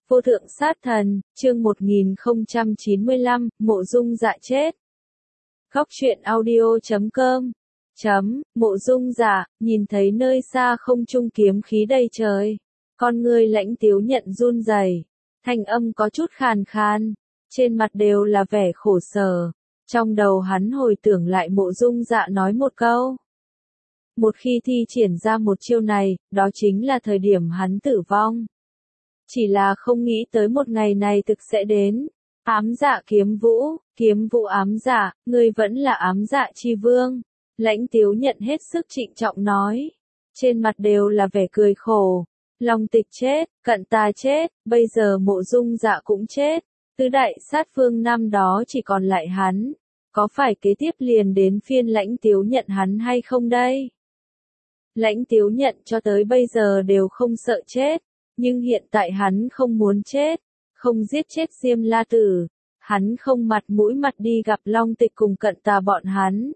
Vô thượng sát thần, chương 1095, Mộ Dung Dạ chết. Góc truyện audio.com Mộ Dung Dạ, nhìn thấy nơi xa không trung kiếm khí đầy trời. Con người Lãnh Tiếu Nhận run rẩy, thanh âm có chút khàn khàn, trên mặt đều là vẻ khổ sở. Trong đầu hắn hồi tưởng lại Mộ Dung Dạ nói một câu. Một khi thi triển ra một chiêu này, đó chính là thời điểm hắn tử vong. Chỉ là không nghĩ tới một ngày này thực sẽ đến. Ám Dạ kiếm vũ ám dạ, ngươi vẫn là ám dạ chi vương. Lãnh Tiếu Nhận hết sức trịnh trọng nói. Trên mặt đều là vẻ cười khổ. Long Tịch chết, Cận Tà chết, bây giờ Mộ Dung Dạ cũng chết. Tứ đại sát phương năm đó chỉ còn lại hắn. Có phải kế tiếp liền đến phiên Lãnh Tiếu Nhận hắn hay không đây? Lãnh Tiếu Nhận cho tới bây giờ đều không sợ chết. Nhưng hiện tại hắn không muốn chết, không giết chết Diêm La Tử, hắn không mặt mũi mặt đi gặp Long Tịch cùng Cận Tà bọn hắn.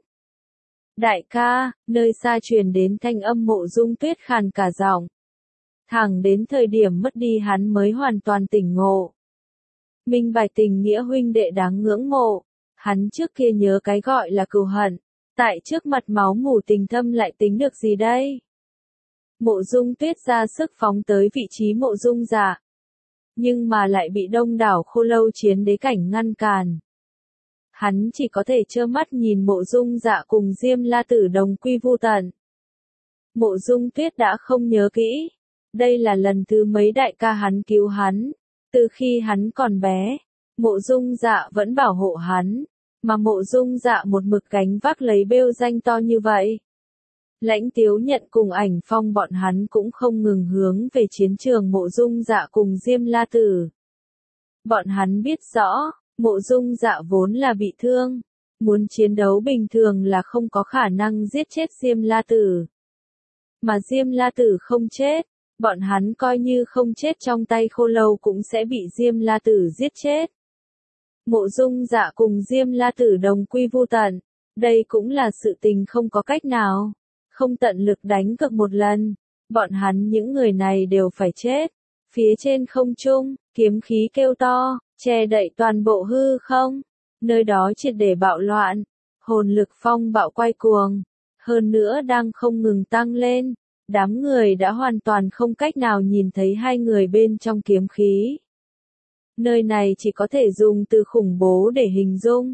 Đại ca, nơi xa truyền đến thanh âm Mộ Dung Tuyết khàn cả giọng. Thẳng đến thời điểm mất đi hắn mới hoàn toàn tỉnh ngộ. Minh bạch tình nghĩa huynh đệ đáng ngưỡng mộ, hắn trước kia nhớ cái gọi là cừu hận, tại trước mặt máu mủ tình thâm lại tính được gì đây? Mộ Dung Tuyết ra sức phóng tới vị trí Mộ Dung Dạ. Nhưng mà lại bị đông đảo Khô Lâu chiến đế cảnh ngăn cản. Hắn chỉ có thể trơ mắt nhìn Mộ Dung Dạ cùng Diêm La Tử đồng quy vu tận. Mộ Dung Tuyết đã không nhớ kỹ. Đây là lần thứ mấy đại ca hắn cứu hắn. Từ khi hắn còn bé, Mộ Dung Dạ vẫn bảo hộ hắn. Mà Mộ Dung Dạ một mực gánh vác lấy bêu danh to như vậy. Lãnh Tiếu Nhận cùng Ảnh Phong bọn hắn cũng không ngừng hướng về chiến trường Mộ Dung Dạ cùng Diêm La Tử. Bọn hắn biết rõ, Mộ Dung Dạ vốn là bị thương, muốn chiến đấu bình thường là không có khả năng giết chết Diêm La Tử. Mà Diêm La Tử không chết, bọn hắn coi như không chết trong tay Khô Lâu cũng sẽ bị Diêm La Tử giết chết. Mộ Dung Dạ cùng Diêm La Tử đồng quy vu tận, đây cũng là sự tình không có cách nào. Không tận lực đánh cược một lần, bọn hắn những người này đều phải chết. Phía trên không trung, kiếm khí kêu to, che đậy toàn bộ hư không, nơi đó triệt để bạo loạn, hồn lực phong bạo quay cuồng, hơn nữa đang không ngừng tăng lên, đám người đã hoàn toàn không cách nào nhìn thấy hai người bên trong kiếm khí. Nơi này chỉ có thể dùng từ khủng bố để hình dung.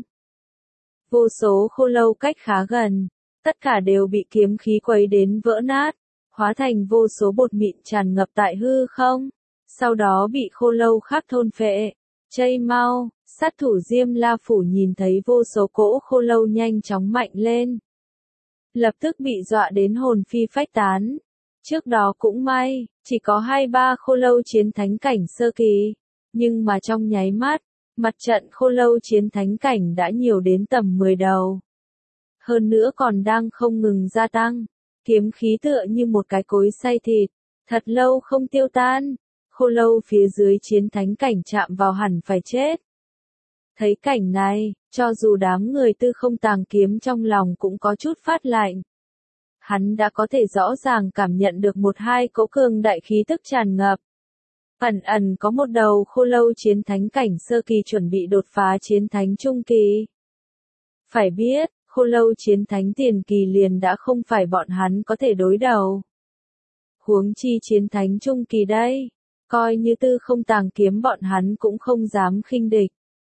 Vô số Khô Lâu cách khá gần. Tất cả đều bị kiếm khí quấy đến vỡ nát, hóa thành vô số bột mịn tràn ngập tại hư không, sau đó bị Khô Lâu khác thôn phệ. Chây mau, sát thủ Diêm La Phủ nhìn thấy vô số cỗ Khô Lâu nhanh chóng mạnh lên. Lập tức bị dọa đến hồn phi phách tán. Trước đó cũng may, chỉ có 2-3 Khô Lâu chiến thánh cảnh sơ kỳ, nhưng mà trong nháy mắt, mặt trận Khô Lâu chiến thánh cảnh đã nhiều đến tầm 10 đầu. Hơn nữa còn đang không ngừng gia tăng, kiếm khí tựa như một cái cối xay thịt, thật lâu không tiêu tan, Khô Lâu phía dưới chiến thánh cảnh chạm vào hẳn phải chết. Thấy cảnh này, cho dù đám người Tư Không Tàng Kiếm trong lòng cũng có chút phát lạnh. Hắn đã có thể rõ ràng cảm nhận được 1-2 cỗ cường đại khí tức tràn ngập. Ẩn ẩn có một đầu Khô Lâu chiến thánh cảnh sơ kỳ chuẩn bị đột phá chiến thánh trung kỳ. Phải biết, Khô Lâu chiến thánh tiền kỳ liền đã không phải bọn hắn có thể đối đầu. Huống chi chiến thánh trung kỳ đây, coi như Tư Không Tàng Kiếm bọn hắn cũng không dám khinh địch.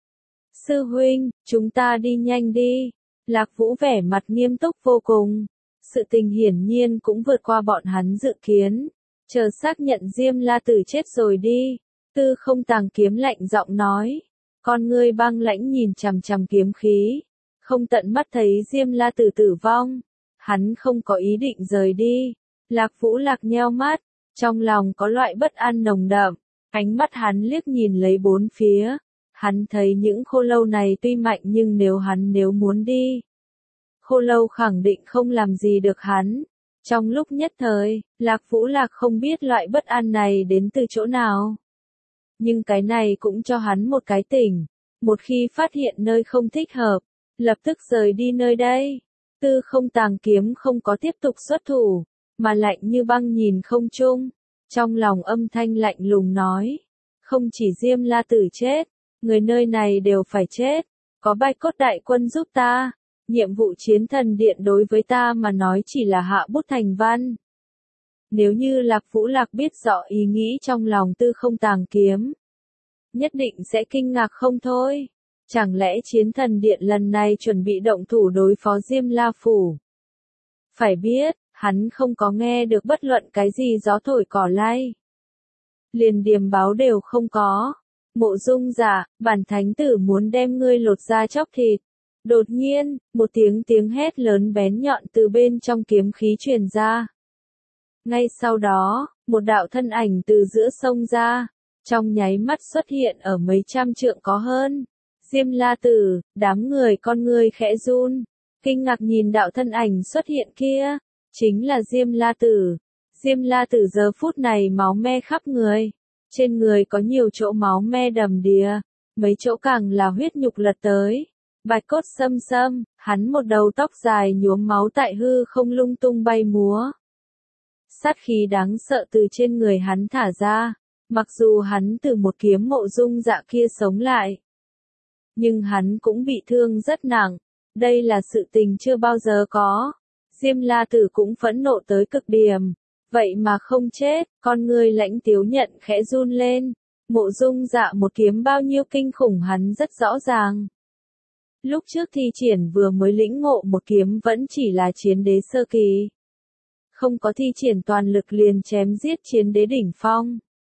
Sư huynh, chúng ta đi nhanh đi. Lạc Vũ vẻ mặt nghiêm túc vô cùng. Sự tình hiển nhiên cũng vượt qua bọn hắn dự kiến. Chờ xác nhận Diêm La Tử chết rồi đi. Tư Không Tàng Kiếm lạnh giọng nói. Con ngươi băng lãnh nhìn chằm chằm kiếm khí. Không tận mắt thấy Diêm La Tử tử vong, hắn không có ý định rời đi. Lạc Vũ Lạc nheo mắt, trong lòng có loại bất an nồng đậm, ánh mắt hắn liếc nhìn lấy bốn phía. Hắn thấy những Khô Lâu này tuy mạnh nhưng nếu muốn đi, Khô Lâu khẳng định không làm gì được hắn. Trong lúc nhất thời, Lạc Vũ Lạc không biết loại bất an này đến từ chỗ nào. Nhưng cái này cũng cho hắn một cái tỉnh, một khi phát hiện nơi không thích hợp, lập tức rời đi nơi đây. Tư Không Tàng Kiếm không có tiếp tục xuất thủ, mà lạnh như băng nhìn không trung. Trong lòng âm thanh lạnh lùng nói. không chỉ Diêm La Tử chết, người nơi này đều phải chết, có Bạch Cốt đại quân giúp ta, nhiệm vụ chiến thần điện đối với ta mà nói chỉ là hạ bút thành văn. Nếu như Lạc Vũ Lạc biết rõ ý nghĩ trong lòng Tư Không Tàng Kiếm, nhất định sẽ kinh ngạc không thôi. Chẳng lẽ chiến thần điện lần này chuẩn bị động thủ đối phó Diêm La Phủ? Phải biết, hắn không có nghe được bất luận cái gì gió thổi cỏ lay. Liền điềm báo đều không có. Mộ Dung Dạ, bản thánh tử muốn đem ngươi lột da chóc thịt. Đột nhiên, một tiếng hét lớn bén nhọn từ bên trong kiếm khí truyền ra. Ngay sau đó, một đạo thân ảnh từ giữa sông ra, trong nháy mắt xuất hiện ở mấy trăm trượng có hơn. Diêm La Tử, đám người con ngươi khẽ run, kinh ngạc nhìn đạo thân ảnh xuất hiện kia, chính là Diêm La Tử. Diêm La Tử giờ phút này máu me khắp người, trên người có nhiều chỗ máu me đầm đìa, mấy chỗ càng là huyết nhục lật tới. Bạch cốt xâm xâm, hắn một đầu tóc dài nhuốm máu tại hư không lung tung bay múa. Sát khí đáng sợ từ trên người hắn thả ra, mặc dù hắn từ một kiếm Mộ Dung Dạ kia sống lại, nhưng hắn cũng bị thương rất nặng, đây là sự tình chưa bao giờ có. Diêm La Tử cũng phẫn nộ tới cực điểm, vậy mà không chết, con người lãnh tiếu nhận khẽ run lên. Mộ Dung Dạ một kiếm bao nhiêu kinh khủng hắn rất rõ ràng. Lúc trước thi triển vừa mới lĩnh ngộ một kiếm vẫn chỉ là chiến đế sơ kỳ. Không có thi triển toàn lực liền chém giết chiến đế đỉnh phong.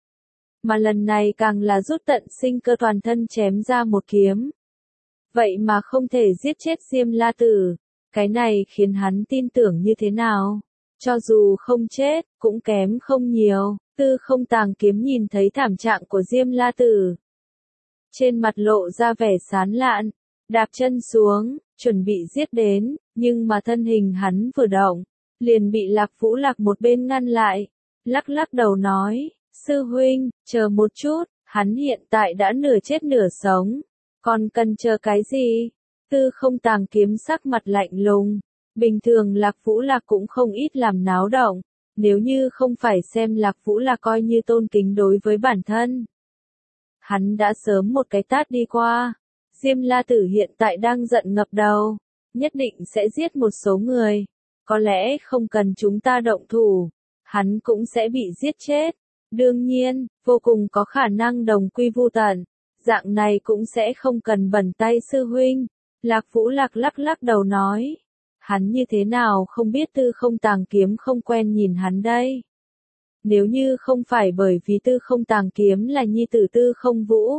Mà lần này càng là rút tận sinh cơ toàn thân chém ra một kiếm. Vậy mà không thể giết chết Diêm La Tử. Cái này khiến hắn tin tưởng như thế nào? Cho dù không chết, cũng kém không nhiều. Tư Không Tàng Kiếm nhìn thấy thảm trạng của Diêm La Tử, trên mặt lộ ra vẻ sán lạn, đạp chân xuống, chuẩn bị giết đến, nhưng mà thân hình hắn vừa động, liền bị Lạc Vũ Lạc một bên ngăn lại, lắc lắc đầu nói, sư huynh, chờ một chút, hắn hiện tại đã nửa chết nửa sống, còn cần chờ cái gì? Tư Không Tàng Kiếm sắc mặt lạnh lùng, bình thường Lạc Vũ Lạc cũng không ít làm náo động, nếu như không phải xem Lạc Vũ Lạc coi như tôn kính đối với bản thân, hắn đã sớm một cái tát đi qua. Diêm La Tử hiện tại đang giận ngập đầu, nhất định sẽ giết một số người, có lẽ không cần chúng ta động thủ, hắn cũng sẽ bị giết chết. Đương nhiên, vô cùng có khả năng đồng quy vu tận, dạng này cũng sẽ không cần bẩn tay sư huynh. Lạc Vũ Lạc lắc lắc đầu nói, hắn như thế nào không biết Tư Không Tàng Kiếm không quen nhìn hắn đây. Nếu như không phải bởi vì Tư Không Tàng Kiếm là nhi tử Tư Không Vũ,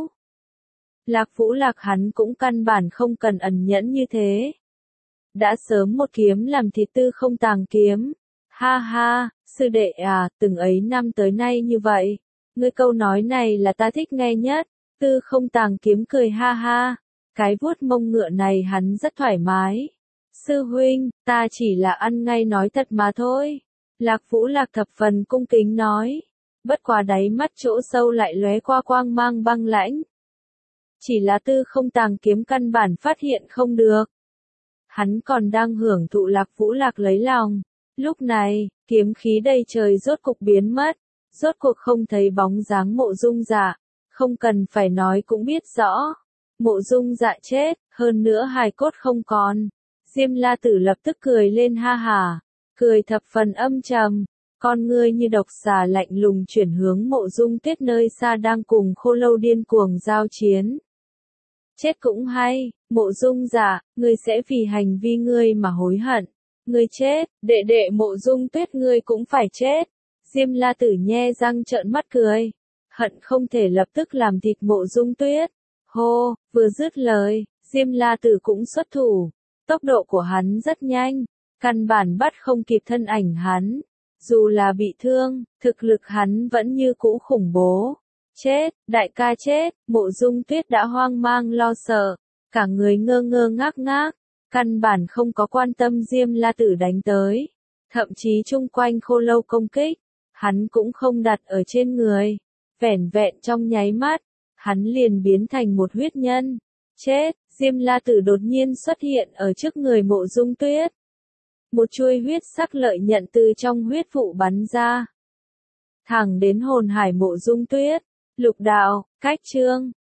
Lạc Vũ Lạc hắn cũng căn bản không cần ẩn nhẫn như thế. Đã sớm một kiếm làm thịt Tư Không Tàng Kiếm. Ha ha, sư đệ à, từng ấy năm tới nay như vậy. Ngươi câu nói này là ta thích nghe nhất. Tư Không Tàng Kiếm cười ha ha. Cái vuốt mông ngựa này hắn rất thoải mái. Sư huynh, ta chỉ là ăn ngay nói thật mà thôi. Lạc Vũ Lạc thập phần cung kính nói. Bất quá đáy mắt chỗ sâu lại lóe qua quang mang băng lãnh. Chỉ là Tư Không Tàng Kiếm căn bản phát hiện không được. Hắn còn đang hưởng thụ Lạc Vũ Lạc lấy lòng. Lúc này, kiếm khí đầy trời rốt cục biến mất. Rốt cuộc không thấy bóng dáng Mộ Dung Dạ. Không cần phải nói cũng biết rõ. Mộ Dung Dạ chết, hơn nữa hài cốt không còn. Diêm La Tử lập tức cười lên ha hả. Cười thập phần âm trầm. Con ngươi như độc xà lạnh lùng chuyển hướng Mộ Dung Tuyết nơi xa đang cùng Khô Lâu điên cuồng giao chiến. Chết cũng hay, Mộ Dung Dạ, ngươi sẽ vì hành vi ngươi mà hối hận. Ngươi chết, đệ đệ Mộ Dung Tuyết ngươi cũng phải chết. Diêm La Tử nhe răng trợn mắt cười, hận không thể lập tức làm thịt Mộ Dung Tuyết. Hô, vừa dứt lời, Diêm La Tử cũng xuất thủ. Tốc độ của hắn rất nhanh, căn bản bắt không kịp thân ảnh hắn. Dù là bị thương, thực lực hắn vẫn như cũ khủng bố. Chết, đại ca chết, Mộ Dung Tuyết đã hoang mang lo sợ, cả người ngơ ngơ ngác ngác, căn bản không có quan tâm Diêm La Tử đánh tới, thậm chí chung quanh Khô Lâu công kích, hắn cũng không đặt ở trên người, vẻn vẹn trong nháy mắt, hắn liền biến thành một huyết nhân. Chết, Diêm La Tử đột nhiên xuất hiện ở trước người Mộ Dung Tuyết. Một chuôi huyết sắc lợi nhận từ trong huyết vụ bắn ra, thẳng đến hồn hải Mộ Dung Tuyết. Lục đạo, cách chương.